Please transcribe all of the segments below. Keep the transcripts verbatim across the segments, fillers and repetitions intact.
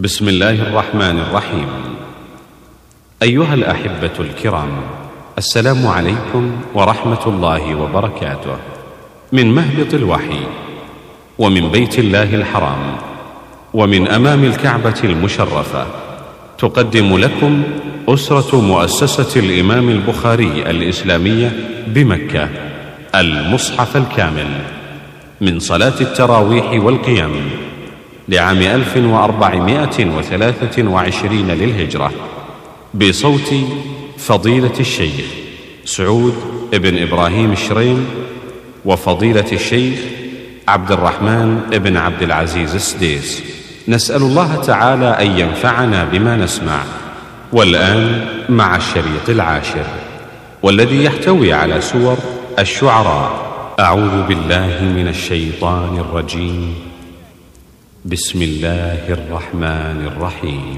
بسم الله الرحمن الرحيم. أيها الأحبة الكرام، السلام عليكم ورحمة الله وبركاته. من مهبط الوحي ومن بيت الله الحرام ومن أمام الكعبة المشرفة، تقدم لكم أسرة مؤسسة الإمام البخاري الإسلامية بمكة المصحف الكامل من صلاة التراويح والقيام لعام ألف وأربعمائة وثلاثة وعشرين للهجرة، بصوت فضيلة الشيخ سعود بن إبراهيم الشريم وفضيلة الشيخ عبد الرحمن بن عبد العزيز السديس. نسأل الله تعالى أن ينفعنا بما نسمع. والآن مع الشريط العاشر، والذي يحتوي على سور الشعراء. أعوذ بالله من الشيطان الرجيم. بسم الله الرحمن الرحيم.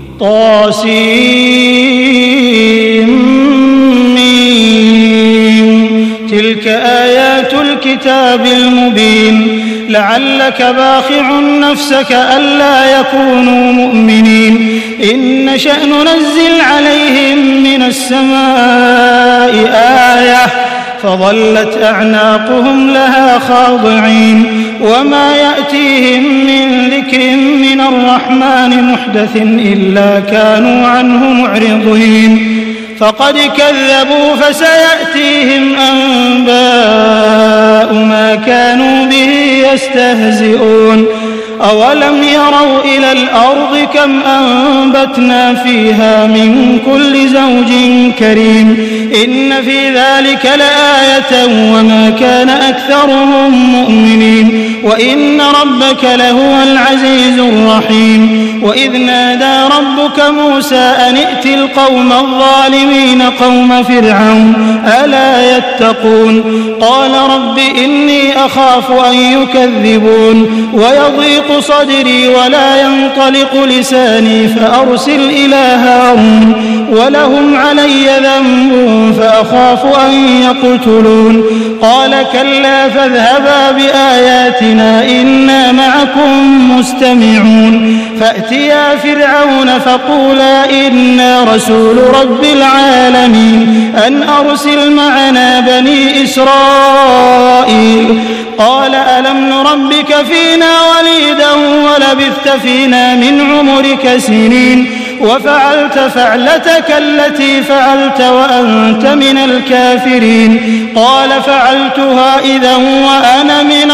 طاسيم. تلك آيات الكتاب المبين. لعلك باخع نفسك ألا يكونوا مؤمنين. إن نشأ ننزل عليهم من السماء آية فظلت أعناقهم لها خاضعين. وما يأتيهم من ذكر من الرحمن محدث إلا كانوا عنه معرضين. فقد كذبوا فسيأتيهم أنباء ما كانوا به يستهزئون. أولم يروا إلى الأرض كم أنبتنا فيها من كل زوج كريم. إن في ذلك لآية وما كان أكثرهم مؤمنين. وإن ربك لهو العزيز الرحيم. وإذ نادى ربك موسى أن ائت القوم الظالمين قوم فرعون ألا يتقون. قال رب إني أخاف أن يكذبون ويضيق صدري ولا ينطلق لساني فأرسل إلى هارون ولهم علي ذنب فأخاف أن يقتلون. قال كلا فاذهبا بآياتنا إنا معكم مستمعون. فأتيا فرعون فقولا إنا رسول رب العالمين أن أرسل معنا بني إسرائيل. قال ألم نربك فينا وليدا ولبثت فينا من عمرك سنين وفعلت فعلتك التي فعلت وأنت من الكافرين. قال فعلتها إذا وأنا من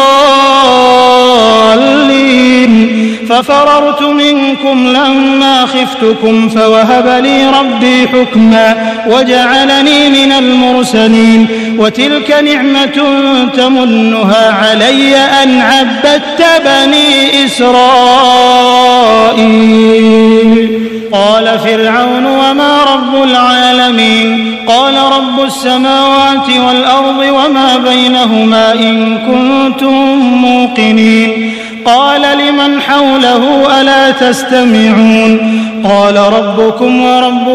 الضالين. ففررت منكم لما خفتكم فوهب لي ربي حكما وجعلني من المرسلين. وتلك نعمة تمنها علي أن عبدت بني إسرائيل. قال فرعون وما رب العالمين. قال رب السماوات والأرض وما بينهما إن كنتم موقنين. قال لمن حوله ألا تستمعون. قال ربكم ورب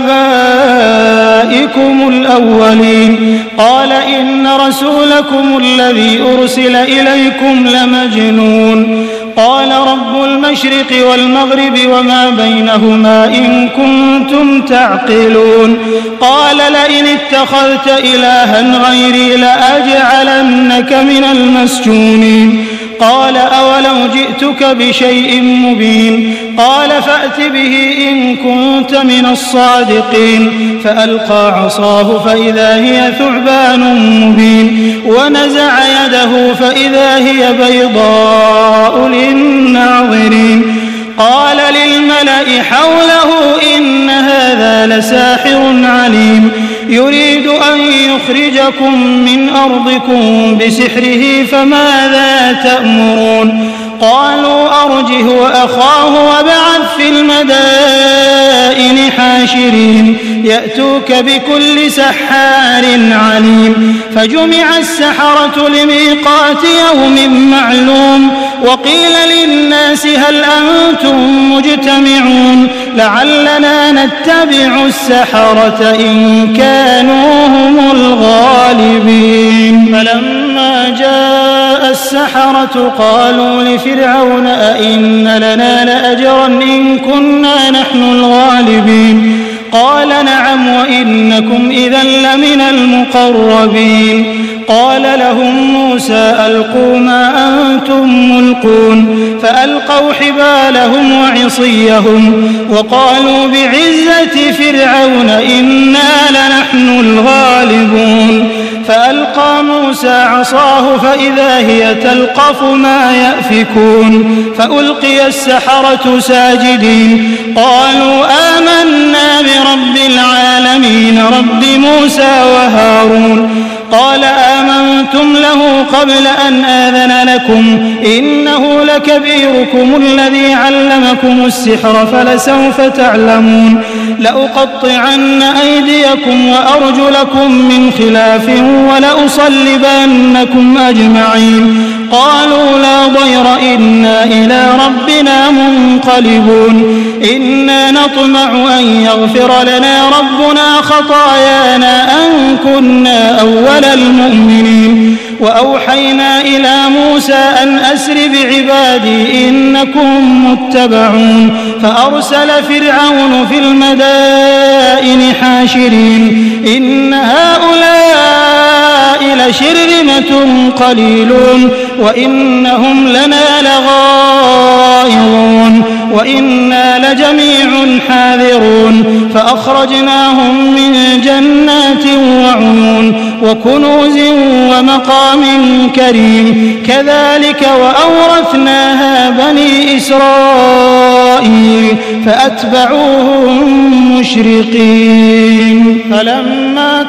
آبائكم الأولين. قال إن رسولكم الذي أرسل إليكم لمجنون. قال رب المشرق والمغرب وما بينهما إن كنتم تعقلون. قال لئن اتخذت إلها غيري لأجعلنك من المسجونين. قال أولو جئتك بشيء مبين. قال فأت به إن كنت من الصادقين. فألقى عصاه فإذا هي ثعبان مبين. ونزع يده فإذا هي بيضاء للناظرين. قال للملأ حوله إن هذا لساحر عليم يريد أن يخرجكم من أرضكم بسحره فماذا تأمرون. قالوا أرجه وأخاه وابعث في المدائن حاشرين يأتوك بكل سحار عليم. فجمع السحرة لميقات يوم معلوم. وقيل للناس هل أنتم مجتمعون لعلنا نتبع السحرة إن كانوا هم الغالبين. فلما فلما جاء السحرة قالوا لفرعون أئن لنا لأجرا إن كنا نحن الغالبين قال نعم وإنكم إذا لمن المقربين قال لهم موسى ألقوا ما أنتم ملقون فألقوا حبالهم وعصيهم وقالوا بعزة فرعون إنا لنحن الغالبون فألقى موسى عصاه فإذا هي تلقف ما يأفكون فألقي السحرة ساجدين قالوا آمنا برب العالمين رب موسى وهارون قال آمنتم له قبل أن آذن لكم إنه لكبيركم الذي علمكم السحر فلسوف تعلمون لأقطعن أيديكم وأرجلكم من خلاف ولأصلبنكم أجمعين قالوا لا ضير إنا إلى ربنا منقلبون إنا نطمع أن يغفر لنا ربنا خطايانا أن كنا أول المؤمنين وأوحينا إلى موسى أن أسر بعبادي إنكم متبعون فأرسل فرعون في المدائن حاشرين إن هؤلاء لشرذمة قليلون وإنهم لنا لغائظون وإنا لجميع حاذرون فأخرجناهم من جنات وعيون وكنوز ومقام كريم كذلك وأورثناها بني إسرائيل فأتبعوهم مشرقين فلما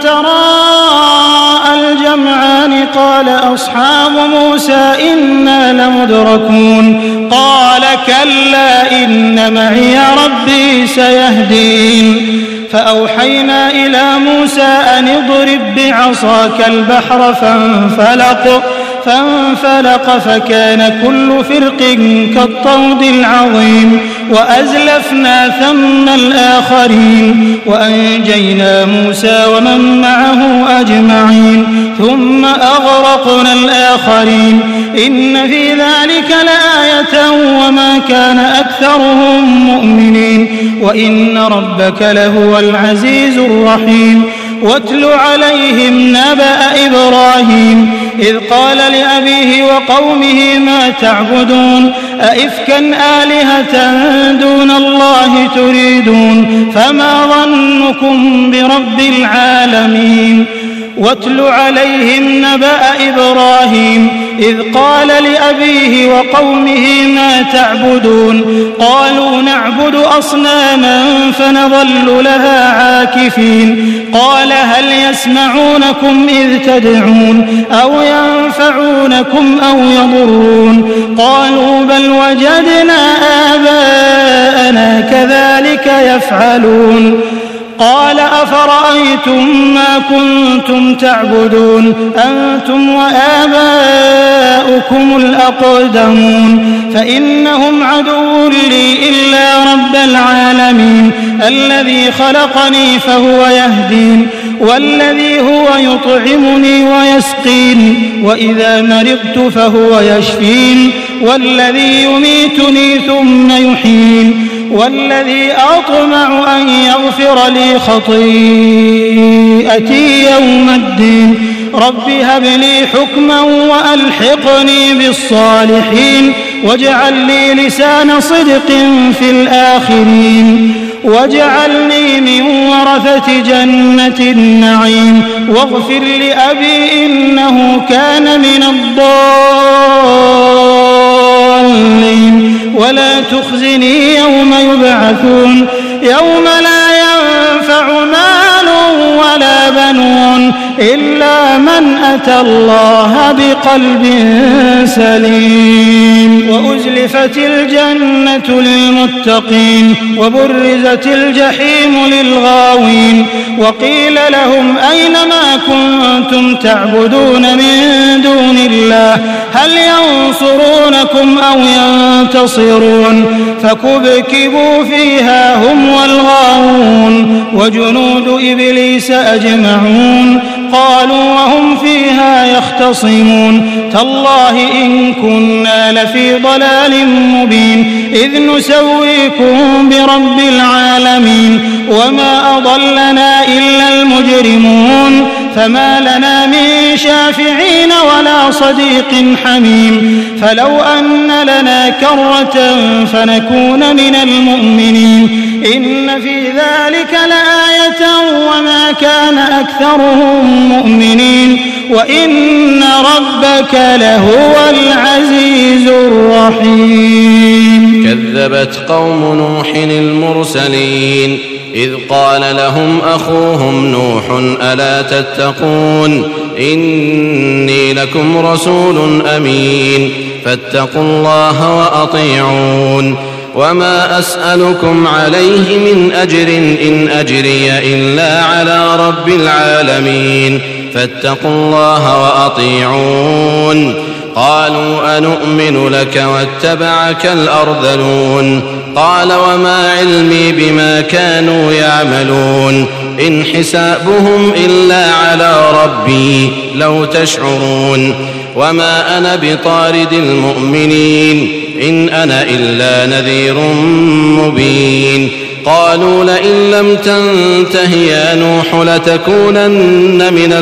تراءى الجمعان قال أصحاب موسى إنا لمدركون قال كلا إن معي ربي سيهدين فأوحينا إلى موسى أن اضرب بعصاك البحر فانفلق فانفلق فكان كل فرق كالطود العظيم وأزلفنا ثم الآخرين وأنجينا موسى ومن معه أجمعين ثم أغرقنا الآخرين إن في ذلك لآية وما كان أكثرهم مؤمنين وإن ربك لهو العزيز الرحيم واتل عليهم نبأ إبراهيم إذ قال لأبيه وقومه ما تعبدون أئفكا آلهة دون الله تريدون فما ظنكم برب العالمين واتل عليهم نبأ إبراهيم إذ قال لأبيه وقومه ما تعبدون قالوا نعبد أصناما فنظل لها عاكفين قال هل يسمعونكم إذ تدعون أو ينفعونكم أو يضرون قالوا بل وجدنا آباءنا كذلك يفعلون قال أفرأيتم ما كنتم تعبدون أنتم وآباؤكم الأقدمون فإنهم عدو لي إلا رب العالمين الذي خلقني فهو يهدين والذي هو يطعمني ويسقين وإذا مرضت فهو يشفين والذي يميتني ثم يحيين والذي أطمع أن يغفر لي خطيئتي يوم الدين رب هب لي حكما وألحقني بالصالحين واجعل لي لسان صدق في الآخرين واجعلني من ورثة جنة النعيم واغفر لأبي إنه كان من الضالين ولا تخزني يوم يبعثون يوم لا ينفع مال ولا بنون إلا من أتى الله بقلب سليم وأزلفت الجنة للمتقين وبرزت الجحيم للغاوين وقيل لهم أين ما كنتم تعبدون من دون الله هل ينصرونكم أو ينتصرون فكبكبوا فيها هم والغاوون وجنود إبليس أجمعون قالوا وهم فيها يختصمون تالله إن كنا لفي ضلال مبين إذ نسويكم برب العالمين وما أضلنا إلا المجرمون فما لنا من شافعين ولا صديق حميم فلو أن لنا كرة فنكون من المؤمنين إن في ذلك لآية وما كان أكثرهم مؤمنين وإن ربك لهو العزيز الرحيم. كذبت قوم نوح المرسلين إذ قال لهم أخوهم نوح ألا تتقون إني لكم رسول أمين فاتقوا الله وأطيعون وما أسألكم عليه من أجر إن أجري إلا على رب العالمين فاتقوا الله وأطيعون. قالوا أنؤمن لك واتبعك الأرذلون قال وما علمي بما كانوا يعملون إن حسابهم إلا على ربي لو تشعرون وما أنا بطارد المؤمنين إن أنا إلا نذير مبين. قالوا لئن لم تنته يا نوح لتكونن من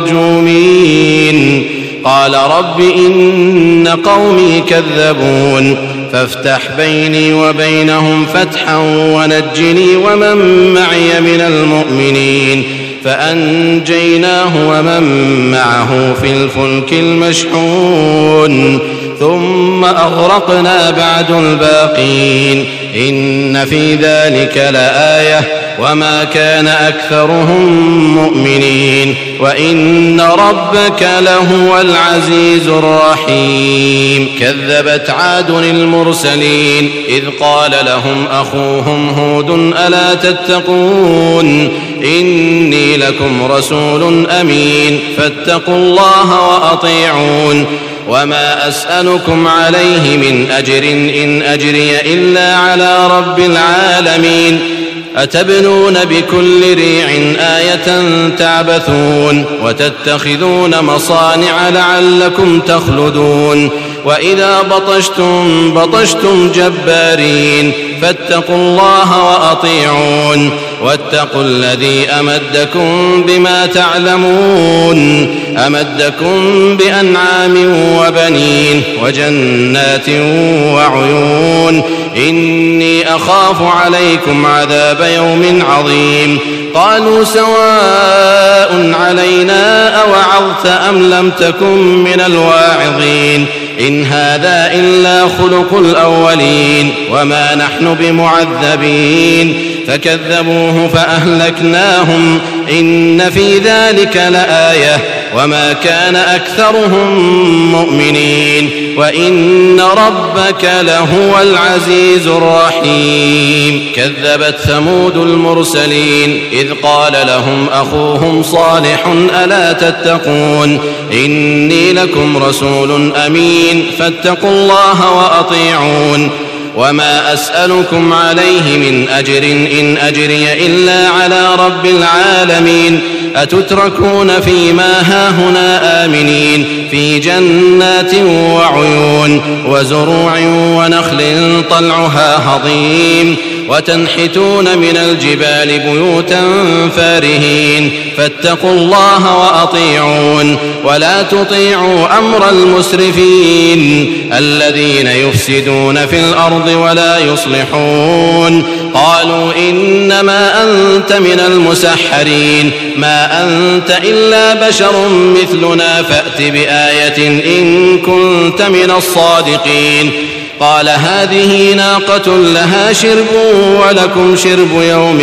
المرجومين قال رب إن قومي كذبون فافتح بيني وبينهم فتحا ونجني ومن معي من المؤمنين فأنجيناه ومن معه في الفلك المشحون ثم أغرقنا بعد الباقين إن في ذلك لآية وما كان أكثرهم مؤمنين وإن ربك لهو العزيز الرحيم. كذبت عاد المرسلين إذ قال لهم أخوهم هود ألا تتقون إني لكم رسول أمين فاتقوا الله وأطيعون وما أسألكم عليه من أجر إن أجري إلا على رب العالمين أتبنون بكل ريع آية تعبثون وتتخذون مصانع لعلكم تخلدون وإذا بطشتم بطشتم جبارين فاتقوا الله وأطيعون واتقوا الذي أمدكم بما تعلمون أمدكم بأنعام وبنين وجنات وعيون إني أخاف عليكم عذاب يوم عظيم. قالوا سواء علينا أوعظت أم لم تكن من الواعظين إن هذا إلا خلق الأولين وما نحن بمعذبين فكذبوه فأهلكناهم إن في ذلك لآية وما كان أكثرهم مؤمنين وإن ربك لهو العزيز الرحيم. كذبت ثمود المرسلين إذ قال لهم أخوهم صالح ألا تتقون إني لكم رسول أمين فاتقوا الله وأطيعون وما أسألكم عليه من أجر إن أجري إلا على رب العالمين أتتركون فيما هاهنا آمنين في جنات وعيون وزروع ونخل طلعها هضيم وتنحتون من الجبال بيوتا فارهين فاتقوا الله وأطيعون ولا تطيعوا أمر المسرفين الذين يفسدون في الأرض ولا يصلحون. قالوا إنما أنت من المسحرين ما أنت إلا بشر مثلنا فأت بآية إن كنت من الصادقين. قال هذه ناقة لها شرب ولكم شرب يوم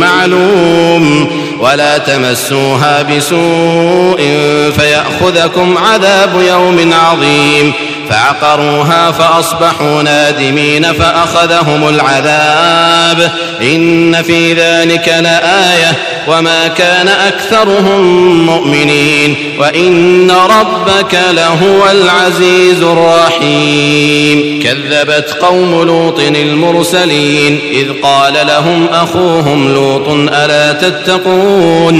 معلوم ولا تمسوها بسوء فيأخذكم عذاب يوم عظيم. فعقروها فأصبحوا نادمين فأخذهم العذاب إن في ذلك لآية وما كان أكثرهم مؤمنين وإن ربك لهو العزيز الرحيم. كذبت قوم لوط المرسلين إذ قال لهم أخوهم لوط ألا تتقون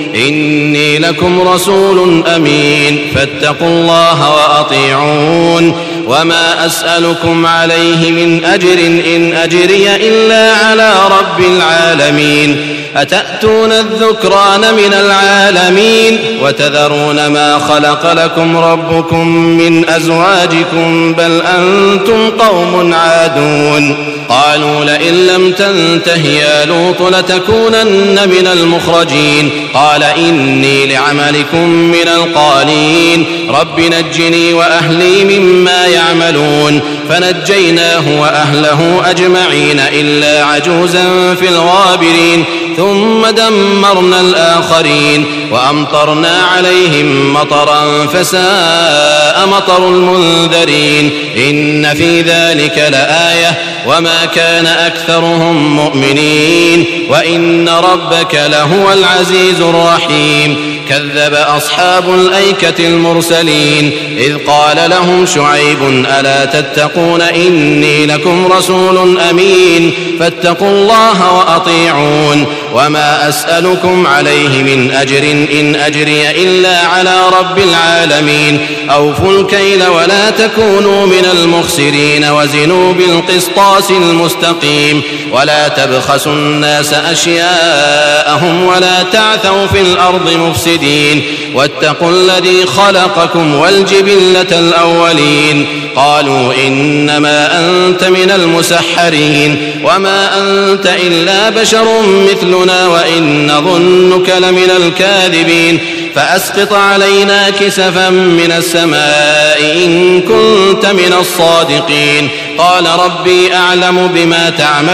إني لكم رسول أمين فاتقوا الله وأطيعون وما أسألكم عليه من أجر إن أجري إلا على رب العالمين أتأتون الذكران من العالمين وتذرون ما خلق لكم ربكم من أزواجكم بل أنتم قوم عادون قالوا لئن لم تنته يا لوط لتكونن من المخرجين قال إني لعملكم من القالين رب نجني وأهلي مما يعملون فنجيناه وأهله أجمعين إلا عجوزا في الغابرين ثم دمرنا الآخرين وأمطرنا عليهم مطرا فساء مطر المنذرين إن في ذلك لآية وما كان أكثرهم مؤمنين وإن ربك لهو العزيز الرحيم كذب أصحاب الأيكة المرسلين إذ قال لهم شعيب ألا تتقون إني لكم رسول أمين فاتقوا الله وأطيعون وما أسألكم عليه من أجر إن أجري إلا على رب العالمين أوفوا الكيل ولا تكونوا من المخسرين وزنوا بالقسطاس المستقيم ولا تبخسوا الناس أشياءهم ولا تعثوا في الأرض مفسدين واتقوا الذي خلقكم والجبلة الأولين قالوا إنما أنت من المسحرين وما أنت إلا بشر مثلنا وإن ظنك لمن الكاذبين فأسقط علينا كسفا من السماء إن كنت من الصادقين قال ربي أعلم بما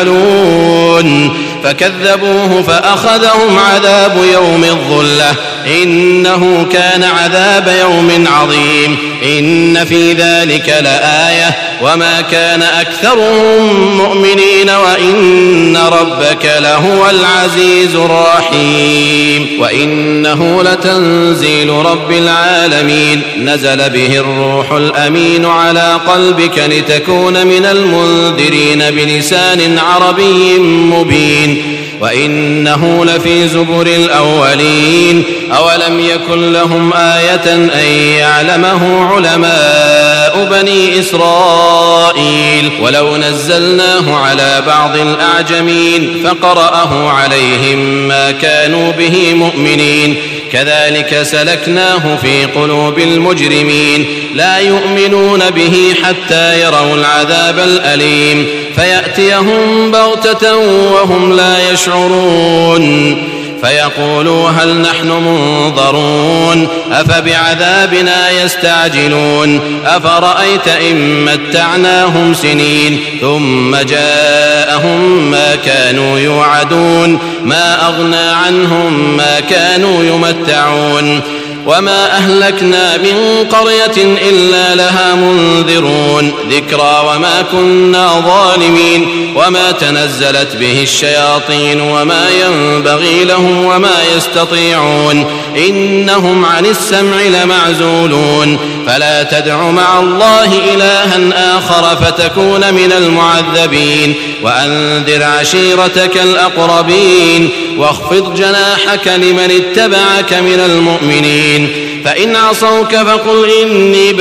تعملون فكذبوه فأخذهم عذاب يوم الظلة إنه كان عذاب يوم عظيم إن في ذلك لآية وما كان أكثرهم مؤمنين وإن ربك لهو العزيز الرحيم وإنه لتنزيل رب العالمين نزل به الروح الأمين على قلبك لتكون من المنذرين بلسان عربي مبين وإنه لفي زبر الأولين أولم يكن لهم آية أن يعلمه علماء بني إسرائيل ولو نزلناه على بعض الأعجمين فقرأه عليهم ما كانوا به مؤمنين كذلك سلكناه في قلوب المجرمين لا يؤمنون به حتى يروا العذاب الأليم فيأتيهم بغتة وهم لا يشعرون فيقولوا هل نحن منظرون أفبعذابنا يستعجلون أفرأيت إن متعناهم سنين ثم جاءهم ما كانوا يوعدون ما أغنى عنهم ما كانوا يمتعون وما أهلكنا من قرية إلا لها منذرون ذكرى وما كنا ظالمين وما تنزلت به الشياطين وما ينبغي لهم وما يستطيعون إنهم عن السمع لمعزولون فلا تدع مع الله إلها آخر فتكون من المعذبين وأنذر عشيرتك الأقربين واخفض جناحك لمن اتبعك من المؤمنين فإن عصوك فقل إني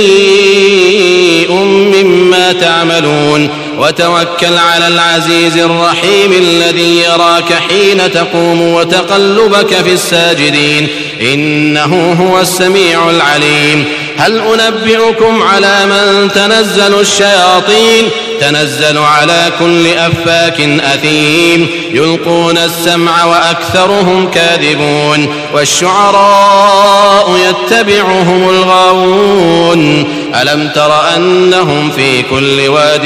بريء مما تعملون وتوكل على العزيز الرحيم الذي يراك حين تقوم وتقلبك في الساجدين إنه هو السميع العليم هل أنبئكم على من تنزل الشياطين تنزل على كل أفاك أثيم يلقون السمع وأكثرهم كاذبون والشعراء يتبعهم الغاوون ألم تر أنهم في كل واد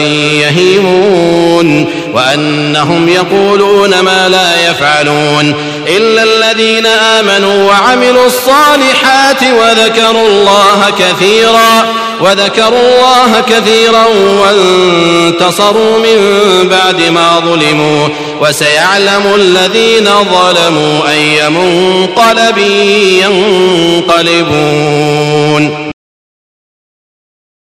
يهيمون وأنهم يقولون ما لا يفعلون إلا الذين آمنوا وعملوا الصالحات وذكروا الله كثيرا وذكروا الله كثيرا وانتصروا من بعد ما ظلموا وسيعلم الذين ظلموا أي منقلب ينقلبون.